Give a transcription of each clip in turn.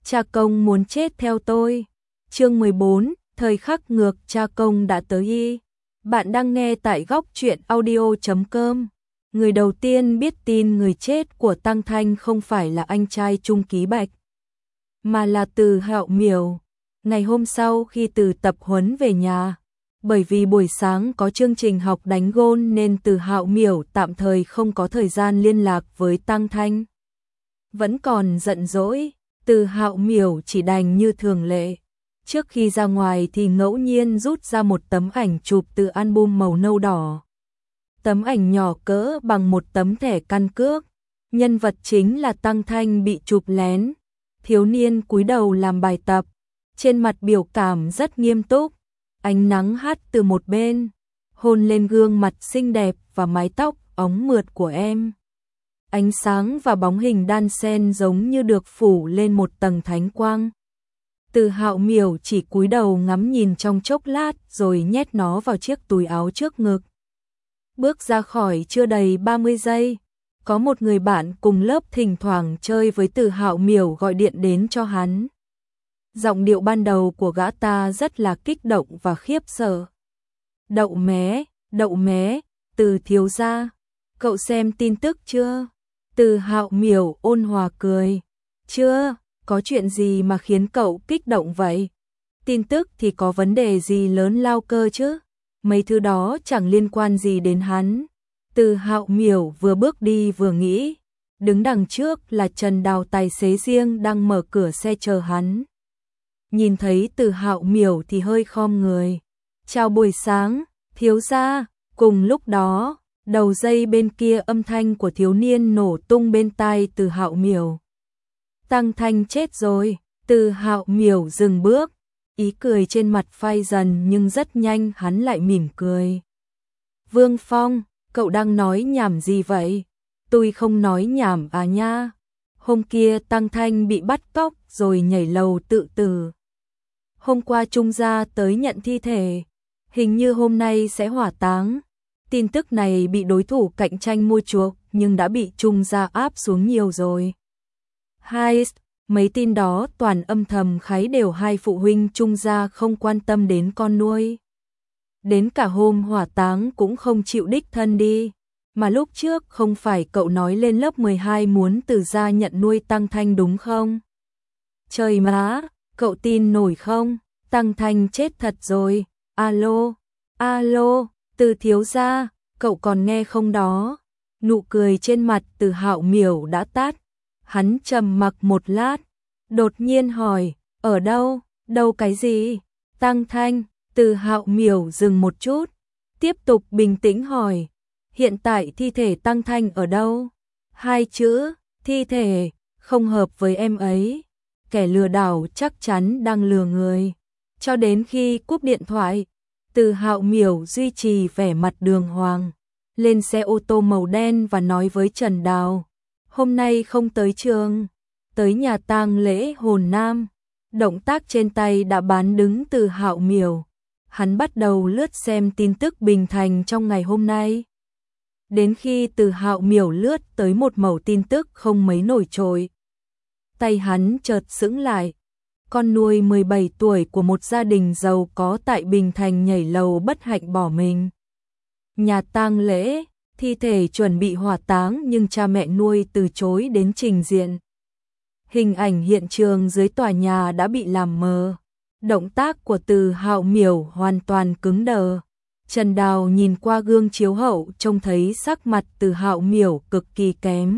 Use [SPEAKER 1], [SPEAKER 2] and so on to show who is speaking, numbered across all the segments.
[SPEAKER 1] cha công muốn chết theo tôi. Chương 14, thời khắc ngược, cha công đã tới y. Bạn đang nghe tại góc truyện audio.com. Người đầu tiên biết tin người chết của Tăng Thanh không phải là anh trai Trung Ký Bạch, mà là Từ Hạo Miểu. Ngày hôm sau khi từ tập huấn về nhà, bởi vì buổi sáng có chương trình học đánh gôn nên Từ Hạo Miểu tạm thời không có thời gian liên lạc với Tăng Thanh. Vẫn còn giận dỗi, Từ Hạo Miểu chỉ đành như thường lệ. Trước khi ra ngoài thì ngẫu nhiên rút ra một tấm ảnh chụp từ album màu nâu đỏ. Tấm ảnh nhỏ cỡ bằng một tấm thẻ căn cước. Nhân vật chính là Tăng Thanh bị chụp lén. Thiếu niên cúi đầu làm bài tập, trên mặt biểu cảm rất nghiêm túc. Ánh nắng hắt từ một bên, hôn lên gương mặt xinh đẹp và mái tóc óng mượt của em. Ánh sáng và bóng hình đan xen giống như được phủ lên một tầng thánh quang. Từ Hạo Miểu chỉ cúi đầu ngắm nhìn trong chốc lát rồi nhét nó vào chiếc túi áo trước ngực. Bước ra khỏi chưa đầy 30 giây, có một người bạn cùng lớp thỉnh thoảng chơi với Từ Hạo Miểu gọi điện đến cho hắn. Giọng điệu ban đầu của gã ta rất là kích động và khiếp sợ. Đậu mé, Từ thiếu gia, cậu xem tin tức chưa? Từ Hạo Miểu ôn hòa cười. Chưa, có chuyện gì mà khiến cậu kích động vậy? Tin tức thì có vấn đề gì lớn lao cơ chứ? Mấy thứ đó chẳng liên quan gì đến hắn. Từ Hạo Miểu vừa bước đi vừa nghĩ. Đứng đằng trước là Trần Đào tài xế riêng đang mở cửa xe chờ hắn. Nhìn thấy Từ Hạo Miểu thì hơi khom người. Chào buổi sáng, thiếu gia. Cùng lúc đó, đầu dây bên kia âm thanh của thiếu niên nổ tung bên tai Từ Hạo Miểu. Tăng Thanh chết rồi. Từ Hạo Miểu dừng bước, ý cười trên mặt phai dần nhưng rất nhanh hắn lại mỉm cười. Vương Phong, cậu đang nói nhảm gì vậy? Tôi không nói nhảm à nha. Hôm kia Tăng Thanh bị bắt cóc rồi nhảy lầu tự tử. Hôm qua Trung gia tới nhận thi thể, hình như hôm nay sẽ hỏa táng. Tin tức này bị đối thủ cạnh tranh mua chuộc nhưng đã bị Trung gia áp xuống nhiều rồi. Mấy tin đó toàn âm thầm khái đều hai phụ huynh Trung gia không quan tâm đến con nuôi. Đến cả hôm hỏa táng cũng không chịu đích thân đi. Mà lúc trước không phải cậu nói lên lớp 12 muốn Từ gia nhận nuôi Tăng Thanh đúng không? Trời má, cậu tin nổi không? Tăng Thanh chết thật rồi. Alo, Từ thiếu gia, cậu còn nghe không đó? Nụ cười trên mặt Từ Hạo Miểu đã tắt. Hắn trầm mặc một lát, đột nhiên hỏi, ở đâu? Đâu cái gì? Tăng Thanh. Từ Hạo Miểu dừng một chút, tiếp tục bình tĩnh hỏi, hiện tại thi thể Tăng Thanh ở đâu? Hai chữ, thi thể, không hợp với em ấy. Kẻ lừa đảo chắc chắn đang lừa người. Cho đến khi cúp điện thoại, Từ Hạo Miểu duy trì vẻ mặt đường hoàng, lên xe ô tô màu đen và nói với Trần Đào, hôm nay không tới trường, tới nhà tang lễ Hồn Nam. Động tác trên tay đã bán đứng Từ Hạo Miểu. Hắn bắt đầu lướt xem tin tức Bình Thành trong ngày hôm nay. Đến khi Từ Hạo Miểu lướt tới một mẩu tin tức không mấy nổi trội, tay hắn chợt sững lại. Con nuôi 17 tuổi của một gia đình giàu có tại Bình Thành nhảy lầu bất hạnh bỏ mình. Nhà tang lễ, thi thể chuẩn bị hỏa táng nhưng cha mẹ nuôi từ chối đến trình diện. Hình ảnh hiện trường dưới tòa nhà đã bị làm mờ. Động tác của Từ Hạo Miểu hoàn toàn cứng đờ. Trần Đào nhìn qua gương chiếu hậu trông thấy sắc mặt Từ Hạo Miểu cực kỳ kém.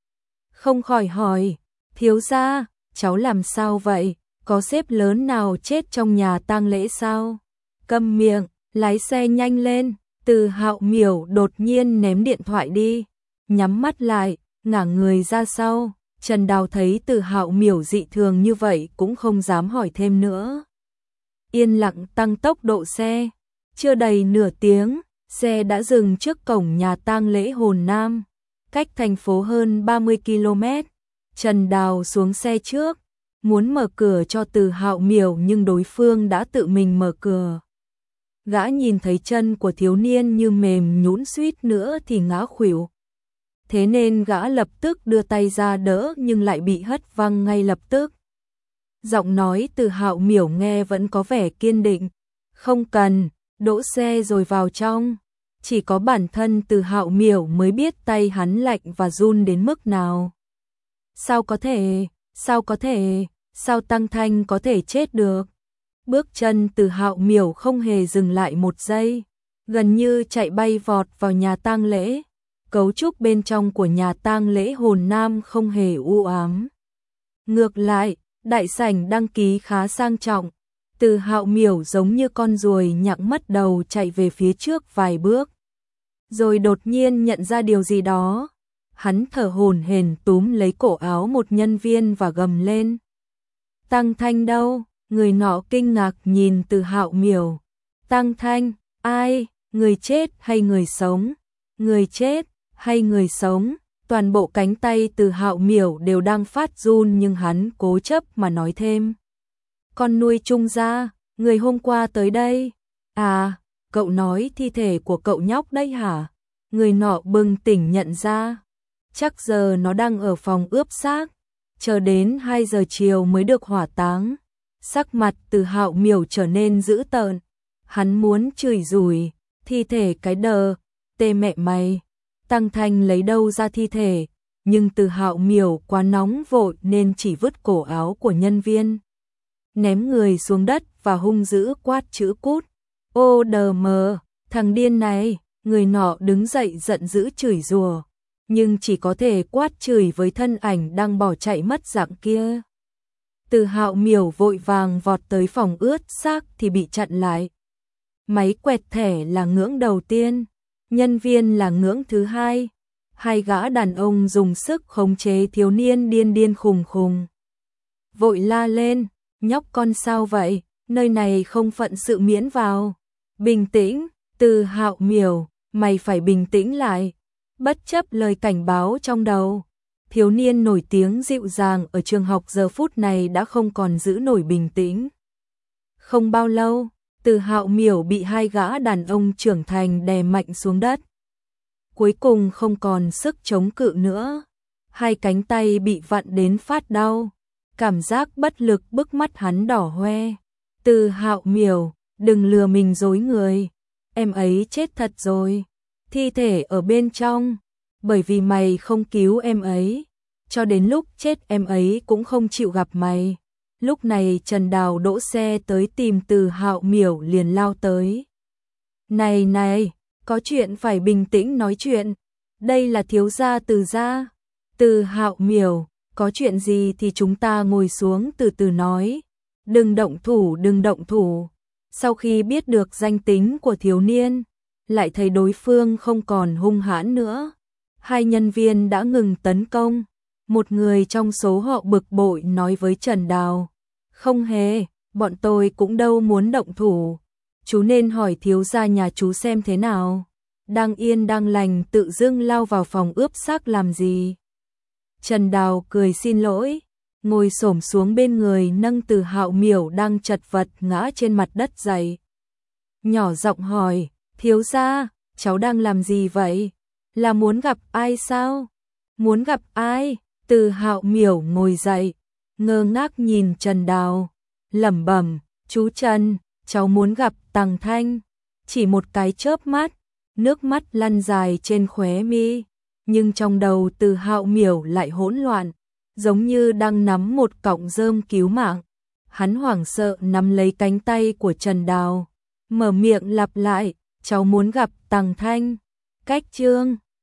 [SPEAKER 1] Không khỏi hỏi, thiếu gia, cháu làm sao vậy? Có sếp lớn nào chết trong nhà tang lễ sao? Câm miệng, lái xe nhanh lên. Từ Hạo Miểu đột nhiên ném điện thoại đi, nhắm mắt lại, ngả người ra sau. Trần Đào thấy Từ Hạo Miểu dị thường như vậy cũng không dám hỏi thêm nữa. Yên lặng tăng tốc độ xe. Chưa đầy nửa tiếng, xe đã dừng trước cổng nhà tang lễ Hồn Nam, cách thành phố hơn 30 km. Trần Đào xuống xe trước, muốn mở cửa cho Từ Hạo Miểu nhưng đối phương đã tự mình mở cửa. Gã nhìn thấy chân của thiếu niên như mềm nhũn suýt nữa thì ngã khuỵu. Thế nên gã lập tức đưa tay ra đỡ nhưng lại bị hất văng ngay lập tức. Giọng nói Từ Hạo Miểu nghe vẫn có vẻ kiên định. Không cần, đỗ xe rồi vào trong. Chỉ có bản thân Từ Hạo Miểu mới biết tay hắn lạnh và run đến mức nào. Sao có thể, sao Tăng Thanh có thể chết được? Bước chân Từ Hạo Miểu không hề dừng lại một giây, gần như chạy bay vọt vào nhà tang lễ. Cấu trúc bên trong của nhà tang lễ Hồn Nam không hề u ám. Ngược lại, đại sảnh đăng ký khá sang trọng. Từ Hạo Miểu giống như con ruồi nhặng mất đầu chạy về phía trước vài bước. Rồi đột nhiên nhận ra điều gì đó. Hắn thở hổn hển túm lấy cổ áo một nhân viên và gầm lên. Tăng Thanh đâu? Người nọ kinh ngạc nhìn Từ Hạo Miểu. Tăng Thanh, ai? Người chết hay người sống? Người chết hay người sống? Toàn bộ cánh tay Từ Hạo Miểu đều đang phát run nhưng hắn cố chấp mà nói thêm. Con nuôi Trung gia, người hôm qua tới đây. À, cậu nói thi thể của cậu nhóc đấy hả? Người nọ bừng tỉnh nhận ra. Chắc giờ nó đang ở phòng ướp xác, chờ đến 2 giờ chiều mới được hỏa táng. Sắc mặt Từ Hạo Miểu trở nên dữ tợn. Hắn muốn chửi rủa, thi thể cái đờ, tê mẹ mày. Tăng Thanh lấy đâu ra thi thể, nhưng Từ Hạo Miểu quá nóng vội nên chỉ vứt cổ áo của nhân viên. Ném người xuống đất và hung dữ quát chữ cút. Ô đờ mờ, thằng điên này, người nọ đứng dậy giận dữ chửi rủa, nhưng chỉ có thể quát chửi với thân ảnh đang bỏ chạy mất dạng kia. Từ Hạo Miểu vội vàng vọt tới phòng ướp xác thì bị chặn lại. Máy quẹt thẻ là ngưỡng đầu tiên, nhân viên là ngưỡng thứ hai. Hai gã đàn ông dùng sức khống chế thiếu niên điên điên khùng khùng. Vội la lên, nhóc con sao vậy, nơi này không phận sự miễn vào. Bình tĩnh, Từ Hạo Miểu, mày phải bình tĩnh lại. Bất chấp lời cảnh báo trong đầu, thiếu niên nổi tiếng dịu dàng ở trường học giờ phút này đã không còn giữ nổi bình tĩnh. Không bao lâu, Từ Hạo Miểu bị hai gã đàn ông trưởng thành đè mạnh xuống đất. Cuối cùng không còn sức chống cự nữa. Hai cánh tay bị vặn đến phát đau. Cảm giác bất lực bức mắt hắn đỏ hoe. Từ Hạo Miểu, đừng lừa mình dối người. Em ấy chết thật rồi. Thi thể ở bên trong. Bởi vì mày không cứu em ấy. Cho đến lúc chết em ấy cũng không chịu gặp mày. Lúc này Trần Đào đỗ xe tới tìm Từ Hạo Miểu liền lao tới. Này, có chuyện phải bình tĩnh nói chuyện. Đây là thiếu gia Từ gia. Từ Hạo Miểu, có chuyện gì thì chúng ta ngồi xuống từ từ nói. Đừng động thủ. Sau khi biết được danh tính của thiếu niên, lại thấy đối phương không còn hung hãn nữa. Hai nhân viên đã ngừng tấn công. Một người trong số họ bực bội nói với Trần Đào. Không hề, bọn tôi cũng đâu muốn động thủ. Chú nên hỏi thiếu gia nhà chú xem thế nào. Đang yên đang lành tự dưng lao vào phòng ướp xác làm gì. Trần Đào cười xin lỗi, ngồi xổm xuống bên người nâng Từ Hạo Miểu đang chật vật ngã trên mặt đất dậy. Nhỏ giọng hỏi, thiếu gia, cháu đang làm gì vậy? Là muốn gặp ai sao? Muốn gặp ai? Từ Hạo Miểu ngồi dậy, ngơ ngác nhìn Trần Đào, lẩm bẩm, chú Trần, cháu muốn gặp Tăng Thanh. Chỉ một cái chớp mắt, nước mắt lăn dài trên khóe mi, nhưng trong đầu Từ Hạo Miểu lại hỗn loạn, giống như đang nắm một cọng rơm cứu mạng. Hắn hoảng sợ nắm lấy cánh tay của Trần Đào, mở miệng lặp lại, cháu muốn gặp Tăng Thanh. Cách chương